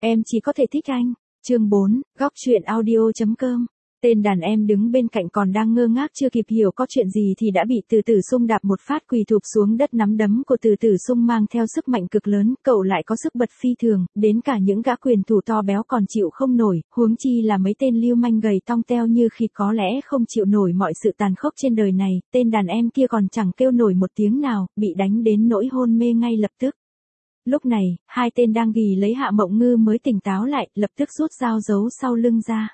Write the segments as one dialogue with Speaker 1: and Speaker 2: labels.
Speaker 1: Em chỉ có thể thích anh. Chương 4, góc truyện audio.com. Tên đàn em đứng bên cạnh còn đang ngơ ngác chưa kịp hiểu có chuyện gì thì đã bị Từ Tử Sung đạp một phát quỳ thụp xuống đất. Nắm đấm của Từ Tử Sung mang theo sức mạnh cực lớn, cậu lại có sức bật phi thường, đến cả những gã quyền thủ to béo còn chịu không nổi, huống chi là mấy tên lưu manh gầy tong teo như khi có lẽ không chịu nổi mọi sự tàn khốc trên đời này. Tên đàn em kia còn chẳng kêu nổi một tiếng nào, bị đánh đến nỗi hôn mê ngay lập tức. Lúc này, hai tên đang ghì lấy Hạ Mộng Ngư mới tỉnh táo lại, lập tức rút dao giấu sau lưng ra.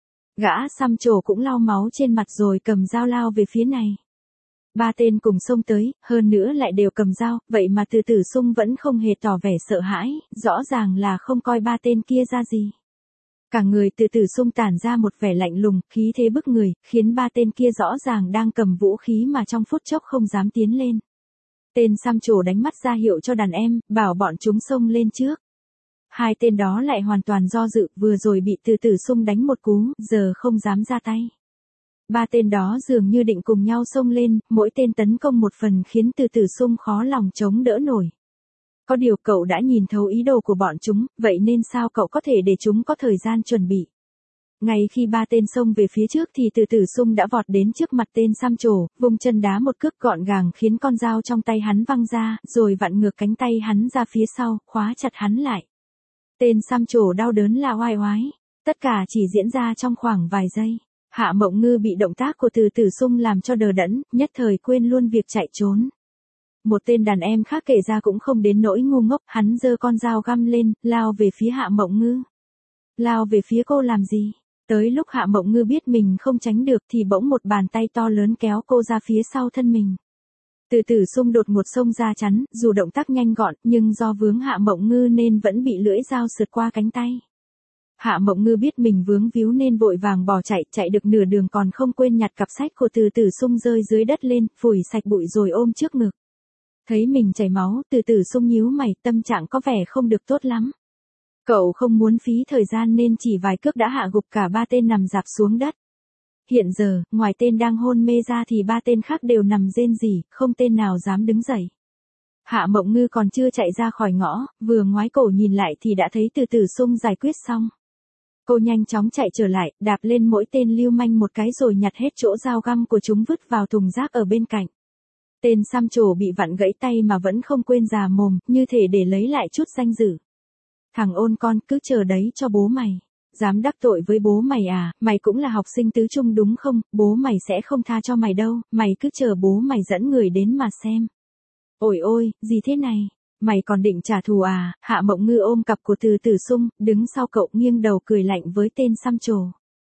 Speaker 1: Gã xăm trổ cũng lau máu trên mặt rồi cầm dao lao về phía này. Ba tên cùng xông tới, hơn nữa lại đều cầm dao, vậy mà Từ Tử Sung vẫn không hề tỏ vẻ sợ hãi, rõ ràng là không coi ba tên kia ra gì. Cả người Từ Tử Sung tản ra một vẻ lạnh lùng, khí thế bức người, khiến ba tên kia rõ ràng đang cầm vũ khí mà trong phút chốc không dám tiến lên. Tên xăm trổ đánh mắt ra hiệu cho đàn em, bảo bọn chúng xông lên trước. Hai tên đó lại hoàn toàn do dự, vừa rồi bị Từ Tử Sung đánh một cú, giờ không dám ra tay. Ba tên đó dường như định cùng nhau xông lên, mỗi tên tấn công một phần khiến Từ Tử Sung khó lòng chống đỡ nổi. Có điều cậu đã nhìn thấu ý đồ của bọn chúng, vậy nên sao cậu có thể để chúng có thời gian chuẩn bị. Ngay khi ba tên xông về phía trước thì Từ Tử Sung đã vọt đến trước mặt tên xăm trổ, vung chân đá một cước gọn gàng khiến con dao trong tay hắn văng ra, rồi vặn ngược cánh tay hắn ra phía sau, khóa chặt hắn lại. Tên xăm trổ đau đớn la oai oái. Tất cả chỉ diễn ra trong khoảng vài giây. Hạ Mộng Ngư bị động tác của Từ Tử Sung làm cho đờ đẫn, nhất thời quên luôn việc chạy trốn. Một tên đàn em khác kể ra cũng không đến nỗi ngu ngốc, hắn giơ con dao găm lên, lao về phía Hạ Mộng Ngư. Lao về phía cô làm gì? Tới lúc Hạ Mộng Ngư biết mình không tránh được thì bỗng một bàn tay to lớn kéo cô ra phía sau thân mình. Từ Tử Sung đột ngột xông ra chắn, dù động tác nhanh gọn, nhưng do vướng Hạ Mộng Ngư nên vẫn bị lưỡi dao sượt qua cánh tay. Hạ Mộng Ngư biết mình vướng víu nên vội vàng bỏ chạy được nửa đường còn không quên nhặt cặp sách của Từ Tử Sung rơi dưới đất lên, phủi sạch bụi rồi ôm trước ngực. Thấy mình chảy máu, Từ Tử Sung nhíu mày, tâm trạng có vẻ không được tốt lắm. Cậu không muốn phí thời gian nên chỉ vài cước đã hạ gục cả ba tên nằm rạp xuống đất. Hiện giờ, ngoài tên đang hôn mê ra thì ba tên khác đều nằm rên rỉ, không tên nào dám đứng dậy. Hạ Mộng Ngư còn chưa chạy ra khỏi ngõ, vừa ngoái cổ nhìn lại thì đã thấy Từ Tử Sung giải quyết xong. Cô nhanh chóng chạy trở lại, đạp lên mỗi tên lưu manh một cái rồi nhặt hết chỗ dao găm của chúng vứt vào thùng rác ở bên cạnh. Tên xăm trổ bị vặn gãy tay mà vẫn không quên già mồm, như thể để lấy lại chút danh dự. Thằng ôn con, cứ chờ đấy cho bố mày. Dám đắc tội với bố mày à, mày cũng là học sinh tứ trung đúng không, bố mày sẽ không tha cho mày đâu, mày cứ chờ bố mày dẫn người đến mà xem. Ôi ôi, gì thế này, mày còn định trả thù à? Hạ Mộng Ngư ôm cặp của Từ Tử Sung, đứng sau cậu nghiêng đầu cười lạnh với tên xăm trổ.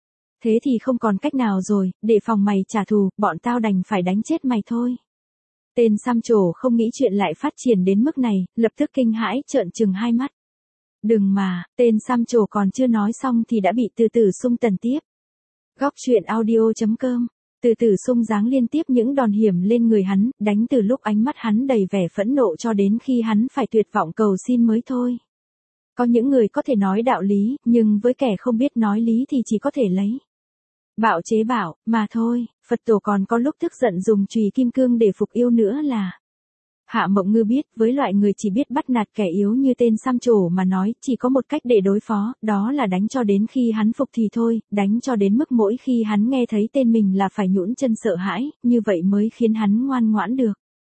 Speaker 1: Thế thì không còn cách nào rồi, để phòng mày trả thù, bọn tao đành phải đánh chết mày thôi. Tên xăm trổ không nghĩ chuyện lại phát triển đến mức này, lập tức kinh hãi trợn trừng hai mắt. Đừng mà, tên xăm trổ còn chưa nói xong thì đã bị Từ Tử Sung tần tiếp. Góc truyện audio.com. Từ Tử Sung giáng liên tiếp những đòn hiểm lên người hắn, đánh từ lúc ánh mắt hắn đầy vẻ phẫn nộ cho đến khi hắn phải tuyệt vọng cầu xin mới thôi. Có những người có thể nói đạo lý, nhưng với kẻ không biết nói lý thì chỉ có thể lấy bạo chế bạo, mà thôi, Phật tổ còn có lúc tức giận dùng chùy kim cương để phục yêu nữa là. Hạ Mộng Ngư biết, với loại người chỉ biết bắt nạt kẻ yếu như tên xăm trổ mà nói, chỉ có một cách để đối phó, đó là đánh cho đến khi hắn phục thì thôi, đánh cho đến mức mỗi khi hắn nghe thấy tên mình là phải nhũn chân sợ hãi, như vậy mới khiến hắn ngoan ngoãn được.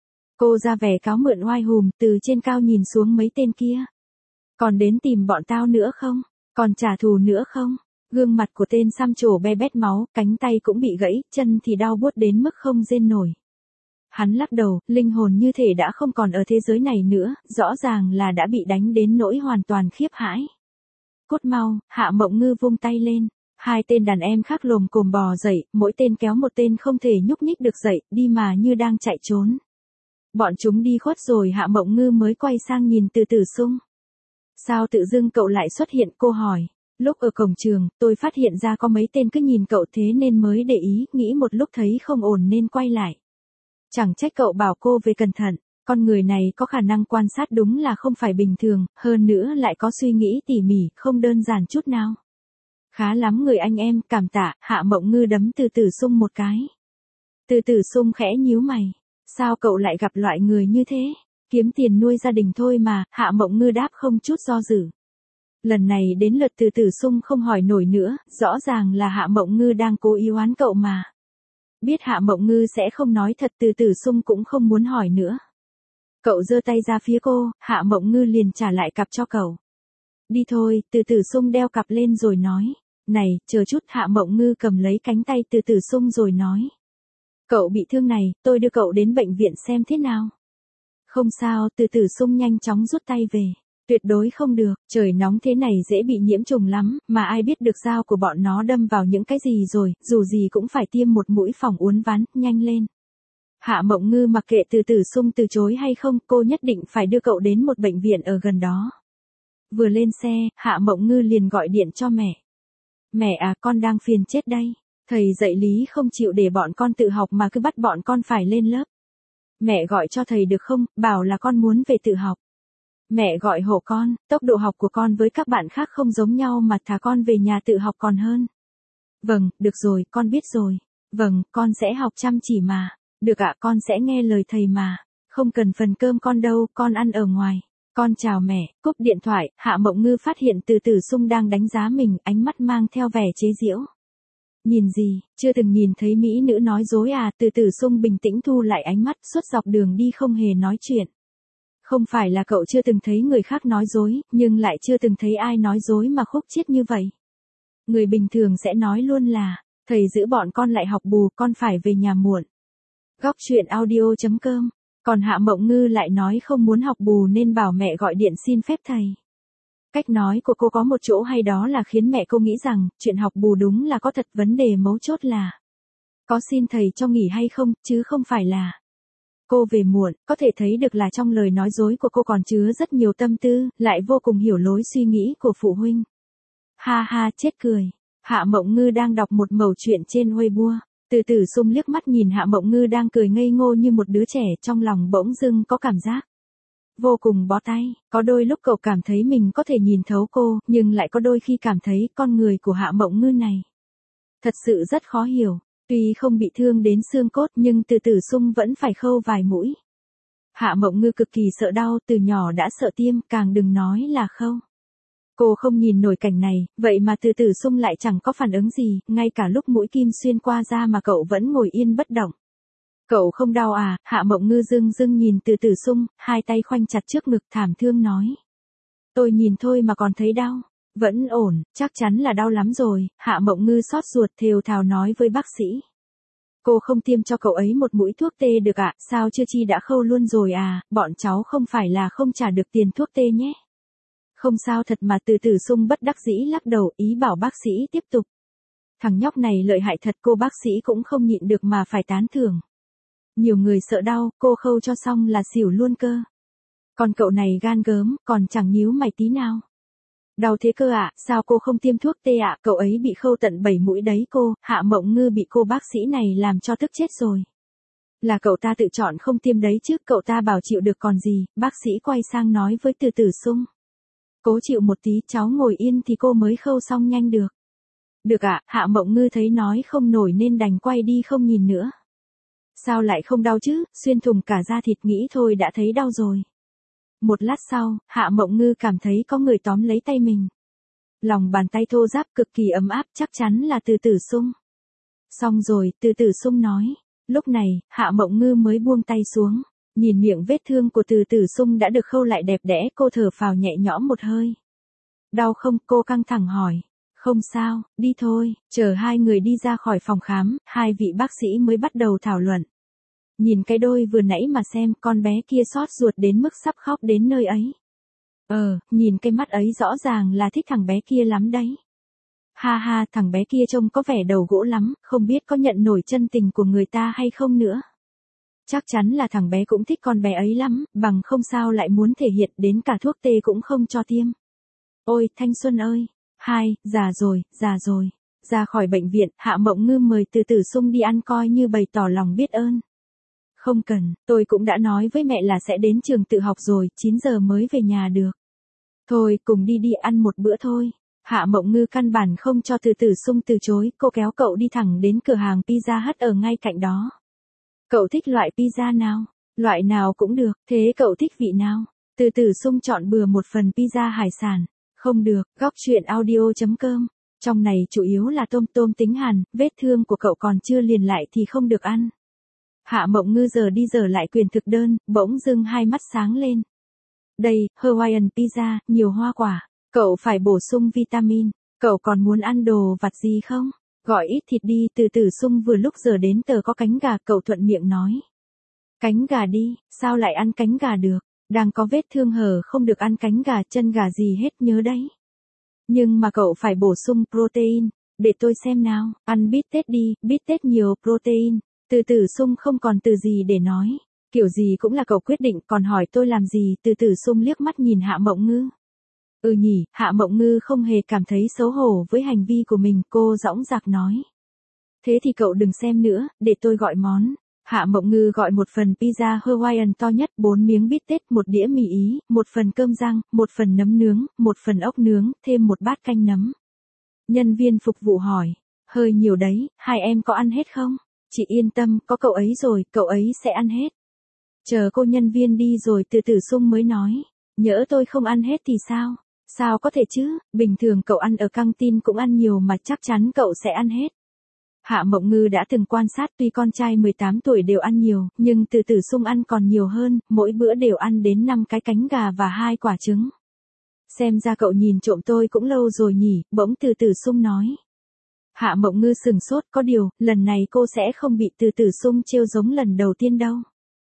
Speaker 1: Cô ra vẻ cáo mượn oai hùm, từ trên cao nhìn xuống mấy tên kia. Còn đến tìm bọn tao nữa không? Còn trả thù nữa không? Gương mặt của tên xăm trổ be bét máu, cánh tay cũng bị gãy, chân thì đau buốt đến mức không rên nổi. Hắn lắc đầu, linh hồn như thể đã không còn ở thế giới này nữa, rõ ràng là đã bị đánh đến nỗi hoàn toàn khiếp hãi. Cút mau, Hạ Mộng Ngư vung tay lên. Hai tên đàn em khác lồm cồm bò dậy, mỗi tên kéo một tên không thể nhúc nhích được dậy, đi mà như đang chạy trốn. Bọn chúng đi khuất rồi Hạ Mộng Ngư mới quay sang nhìn Từ Tử Sung. Sao tự dưng cậu lại xuất hiện, cô hỏi. Lúc ở cổng trường, tôi phát hiện ra có mấy tên cứ nhìn cậu thế nên mới để ý, nghĩ một lúc thấy không ổn nên quay lại. Chẳng trách cậu bảo cô về cẩn thận, con người này có khả năng quan sát đúng là không phải bình thường, hơn nữa lại có suy nghĩ tỉ mỉ, không đơn giản chút nào. Khá lắm người anh em, cảm tạ. Hạ Mộng Ngư đấm Từ Tử Sung một cái. Từ Tử Sung khẽ nhíu mày. Sao cậu lại gặp loại người như thế? Kiếm tiền nuôi gia đình thôi mà, Hạ Mộng Ngư đáp không chút do dự. Lần này đến lượt Từ Tử Sung không hỏi nổi nữa, rõ ràng là Hạ Mộng Ngư đang cố ý oán cậu mà. Biết Hạ Mộng Ngư sẽ không nói thật, Từ Tử Sung cũng không muốn hỏi nữa. Cậu giơ tay ra phía cô, Hạ Mộng Ngư liền trả lại cặp cho cậu. Đi thôi, Từ Tử Sung đeo cặp lên rồi nói. Này, chờ chút, Hạ Mộng Ngư cầm lấy cánh tay Từ Tử Sung rồi nói. Cậu bị thương này, tôi đưa cậu đến bệnh viện xem thế nào. Không sao, Từ Tử Sung nhanh chóng rút tay về. Tuyệt đối không được, trời nóng thế này dễ bị nhiễm trùng lắm, mà ai biết được dao của bọn nó đâm vào những cái gì rồi, dù gì cũng phải tiêm một mũi phòng uốn ván, nhanh lên. Hạ Mộng Ngư mặc kệ Từ Tử Sung từ chối hay không, cô nhất định phải đưa cậu đến một bệnh viện ở gần đó. Vừa lên xe, Hạ Mộng Ngư liền gọi điện cho mẹ. Mẹ à, con đang phiền chết đây. Thầy dạy lý không chịu để bọn con tự học mà cứ bắt bọn con phải lên lớp. Mẹ gọi cho thầy được không, bảo là con muốn về tự học. Mẹ gọi hộ con, tốc độ học của con với các bạn khác không giống nhau mà thà con về nhà tự học còn hơn. Vâng, được rồi, con biết rồi. Vâng, con sẽ học chăm chỉ mà. Được ạ, con sẽ nghe lời thầy mà. Không cần phần cơm con đâu, con ăn ở ngoài. Con chào mẹ, cúp điện thoại, Hạ Mộng Ngư phát hiện Từ Tử Sung đang đánh giá mình, ánh mắt mang theo vẻ chế giễu. Nhìn gì, chưa từng nhìn thấy mỹ nữ nói dối à, Từ Tử Sung bình tĩnh thu lại ánh mắt, suốt dọc đường đi không hề nói chuyện. Không phải là cậu chưa từng thấy người khác nói dối, nhưng lại chưa từng thấy ai nói dối mà khúc chiết như vậy. Người bình thường sẽ nói luôn là, thầy giữ bọn con lại học bù, con phải về nhà muộn. Góc truyện audio.com. Còn Hạ Mộng Ngư lại nói không muốn học bù nên bảo mẹ gọi điện xin phép thầy. Cách nói của cô có một chỗ hay đó là khiến mẹ cô nghĩ rằng, chuyện học bù đúng là có thật, vấn đề mấu chốt là có xin thầy cho nghỉ hay không, chứ không phải là cô về muộn. Có thể thấy được là trong lời nói dối của cô còn chứa rất nhiều tâm tư, lại vô cùng hiểu lối suy nghĩ của phụ huynh. Ha ha, chết cười. Hạ Mộng Ngư đang đọc một mẩu chuyện trên Weibo. Từ Tử Sung liếc mắt nhìn Hạ Mộng Ngư đang cười ngây ngô như một đứa trẻ, trong lòng bỗng dưng có cảm giác vô cùng bó tay. Có đôi lúc cậu cảm thấy mình có thể nhìn thấu cô, nhưng lại có đôi khi cảm thấy con người của Hạ Mộng Ngư này thật sự rất khó hiểu. Tuy không bị thương đến xương cốt nhưng Từ Tử Sung vẫn phải khâu vài mũi. Hạ Mộng Ngư cực kỳ sợ đau, từ nhỏ đã sợ tiêm, càng đừng nói là khâu. Cô không nhìn nổi cảnh này, vậy mà Từ Tử Sung lại chẳng có phản ứng gì, ngay cả lúc mũi kim xuyên qua da mà cậu vẫn ngồi yên bất động. Cậu không đau à? Hạ Mộng Ngư dưng dưng nhìn Từ Tử Sung, hai tay khoanh chặt trước ngực thảm thương nói. Tôi nhìn thôi mà còn thấy đau. Vẫn ổn, chắc chắn là đau lắm rồi, Hạ Mộng Ngư xót ruột thều thào nói với bác sĩ. Cô không tiêm cho cậu ấy một mũi thuốc tê được ạ, sao chưa chi đã khâu luôn rồi à, bọn cháu không phải là không trả được tiền thuốc tê nhé. Không sao thật mà, Từ Tử Sung bất đắc dĩ lắc đầu, ý bảo bác sĩ tiếp tục. Thằng nhóc này lợi hại thật, cô bác sĩ cũng không nhịn được mà phải tán thưởng. Nhiều người sợ đau, cô khâu cho xong là xỉu luôn cơ. Còn cậu này gan gớm, còn chẳng nhíu mày tí nào. Đau thế cơ ạ, sao cô không tiêm thuốc tê ạ, cậu ấy bị khâu tận 7 mũi đấy cô, Hạ Mộng Ngư bị cô bác sĩ này làm cho tức chết rồi. Là cậu ta tự chọn không tiêm đấy chứ, cậu ta bảo chịu được còn gì, bác sĩ quay sang nói với Từ Tử Sung. Cố chịu một tí, cháu ngồi yên thì cô mới khâu xong nhanh được. Được ạ, Hạ Mộng Ngư thấy nói không nổi nên đành quay đi không nhìn nữa. Sao lại không đau chứ, xuyên thủng cả da thịt, nghĩ thôi đã thấy đau rồi. Một lát sau, Hạ Mộng Ngư cảm thấy có người tóm lấy tay mình. Lòng bàn tay thô ráp cực kỳ ấm áp, chắc chắn là Từ Tử Sung. Xong rồi, Từ Tử Sung nói. Lúc này, Hạ Mộng Ngư mới buông tay xuống. Nhìn miệng vết thương của Từ Tử Sung đã được khâu lại đẹp đẽ, cô thở phào nhẹ nhõm một hơi. Đau không, cô căng thẳng hỏi. Không sao, đi thôi. Chờ hai người đi ra khỏi phòng khám, hai vị bác sĩ mới bắt đầu thảo luận. Nhìn cái đôi vừa nãy mà xem, con bé kia xót ruột đến mức sắp khóc đến nơi ấy. Nhìn cái mắt ấy rõ ràng là thích thằng bé kia lắm đấy. Ha ha, thằng bé kia trông có vẻ đầu gỗ lắm, không biết có nhận nổi chân tình của người ta hay không nữa. Chắc chắn là thằng bé cũng thích con bé ấy lắm, bằng không sao lại muốn thể hiện, đến cả thuốc tê cũng không cho tiêm. Ôi, thanh xuân ơi! Già rồi. Ra khỏi bệnh viện, Hạ Mộng Ngư mời Từ Tử Sung đi ăn coi như bày tỏ lòng biết ơn. Không cần, tôi cũng đã nói với mẹ là sẽ đến trường tự học rồi, 9 giờ mới về nhà được. Thôi, cùng đi ăn một bữa thôi. Hạ Mộng Ngư căn bản không cho Từ Tử Sung từ chối, cô kéo cậu đi thẳng đến cửa hàng Pizza Hut ở ngay cạnh đó. Cậu thích loại pizza nào? Loại nào cũng được, thế cậu thích vị nào? Từ Tử Sung chọn bừa một phần pizza hải sản. Không được, góc truyện audio.com. Trong này chủ yếu là tôm tôm tính hàn, vết thương của cậu còn chưa liền lại thì không được ăn. Hạ Mộng Ngư giờ đi giờ lại quyền thực đơn, bỗng dưng hai mắt sáng lên. Đây, Hawaiian pizza, nhiều hoa quả. Cậu phải bổ sung vitamin. Cậu còn muốn ăn đồ vặt gì không? Gọi ít thịt đi, từ từ sung vừa lúc giờ đến tờ có cánh gà, cậu thuận miệng nói. Cánh gà đi, sao lại ăn cánh gà được? Đang có vết thương hở không được ăn cánh gà, chân gà gì hết nhớ đấy. Nhưng mà cậu phải bổ sung protein. Để tôi xem nào, ăn bít tết đi, bít tết nhiều protein. Từ từ sung không còn từ gì để nói. Kiểu gì cũng là cậu quyết định, còn hỏi tôi làm gì? Từ từ sung liếc mắt nhìn Hạ Mộng Ngư. Ừ nhỉ, Hạ Mộng Ngư không hề cảm thấy xấu hổ với hành vi của mình, cô dõng dạc nói. Thế thì cậu đừng xem nữa, để tôi gọi món. Hạ Mộng Ngư gọi một phần pizza Hawaiian to nhất, 4 miếng bít tết, một đĩa mì Ý, một phần cơm rang, một phần nấm nướng, một phần ốc nướng, thêm một bát canh nấm. Nhân viên phục vụ hỏi, hơi nhiều đấy, hai em có ăn hết không? Chị yên tâm, có cậu ấy rồi, cậu ấy sẽ ăn hết. Chờ cô nhân viên đi rồi từ từ sung mới nói, nhỡ tôi không ăn hết thì sao? Sao có thể chứ, bình thường cậu ăn ở căng tin cũng ăn nhiều mà chắc chắn cậu sẽ ăn hết. Hạ Mộng Ngư đã từng quan sát, tuy con trai 18 tuổi đều ăn nhiều, nhưng từ từ sung ăn còn nhiều hơn, mỗi bữa đều ăn đến 5 cái cánh gà và 2 quả trứng. Xem ra cậu nhìn trộm tôi cũng lâu rồi nhỉ, bỗng từ từ sung nói. Hạ Mộng Ngư sừng sốt, có điều, lần này cô sẽ không bị từ từ sung trêu giống lần đầu tiên đâu.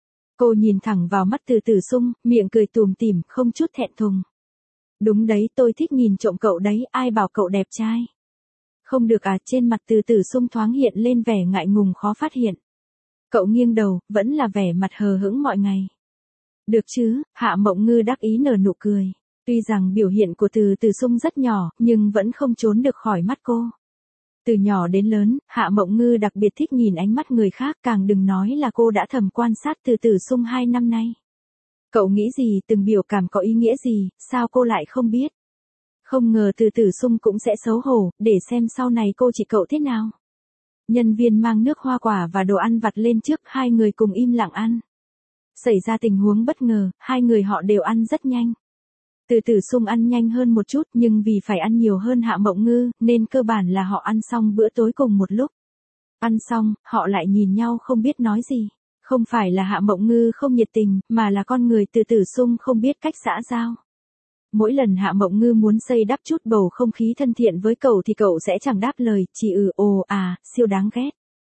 Speaker 1: Cô nhìn thẳng vào mắt từ từ sung, miệng cười tủm tỉm, không chút thẹn thùng. Đúng đấy, tôi thích nhìn trộm cậu đấy, ai bảo cậu đẹp trai. Không được à, trên mặt từ từ sung thoáng hiện lên vẻ ngại ngùng khó phát hiện. Cậu nghiêng đầu, vẫn là vẻ mặt hờ hững mọi ngày. Được chứ, Hạ Mộng Ngư đắc ý nở nụ cười. Tuy rằng biểu hiện của từ từ sung rất nhỏ, nhưng vẫn không trốn được khỏi mắt cô. Từ nhỏ đến lớn, Hạ Mộng Ngư đặc biệt thích nhìn ánh mắt người khác, càng đừng nói là cô đã thầm quan sát từ từ sung 2 năm nay. Cậu nghĩ gì, từng biểu cảm có ý nghĩa gì, sao cô lại không biết? Không ngờ từ từ sung cũng sẽ xấu hổ, để xem sau này cô chỉ cậu thế nào. Nhân viên mang nước hoa quả và đồ ăn vặt lên trước, hai người cùng im lặng ăn. Xảy ra tình huống bất ngờ, hai người họ đều ăn rất nhanh. Từ từ sung ăn nhanh hơn một chút, nhưng vì phải ăn nhiều hơn Hạ Mộng Ngư, nên cơ bản là họ ăn xong bữa tối cùng một lúc. Ăn xong, họ lại nhìn nhau không biết nói gì. Không phải là Hạ Mộng Ngư không nhiệt tình, mà là con người từ từ sung không biết cách xã giao. Mỗi lần Hạ Mộng Ngư muốn xây đắp chút bầu không khí thân thiện với cậu thì cậu sẽ chẳng đáp lời, chỉ ồ à, siêu đáng ghét.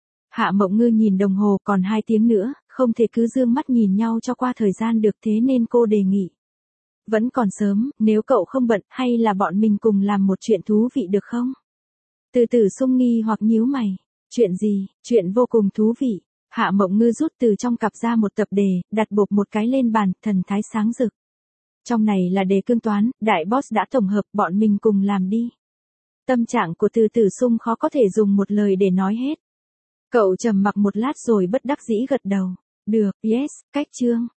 Speaker 1: Hạ Mộng Ngư nhìn đồng hồ, còn 2 tiếng nữa, không thể cứ dương mắt nhìn nhau cho qua thời gian được, thế nên cô đề nghị. Vẫn còn sớm, nếu cậu không bận, hay là bọn mình cùng làm một chuyện thú vị được không? Từ từ sung nghi hoặc nhíu mày. Chuyện gì? Chuyện vô cùng thú vị. Hạ Mộng Ngư rút từ trong cặp ra một tập đề, đặt bộp một cái lên bàn, thần thái sáng rực. Trong này là đề cương toán, đại boss đã tổng hợp, bọn mình cùng làm đi. Tâm trạng của từ từ sung khó có thể dùng một lời để nói hết. Cậu trầm mặc một lát rồi bất đắc dĩ gật đầu. Được, yes, cách chương.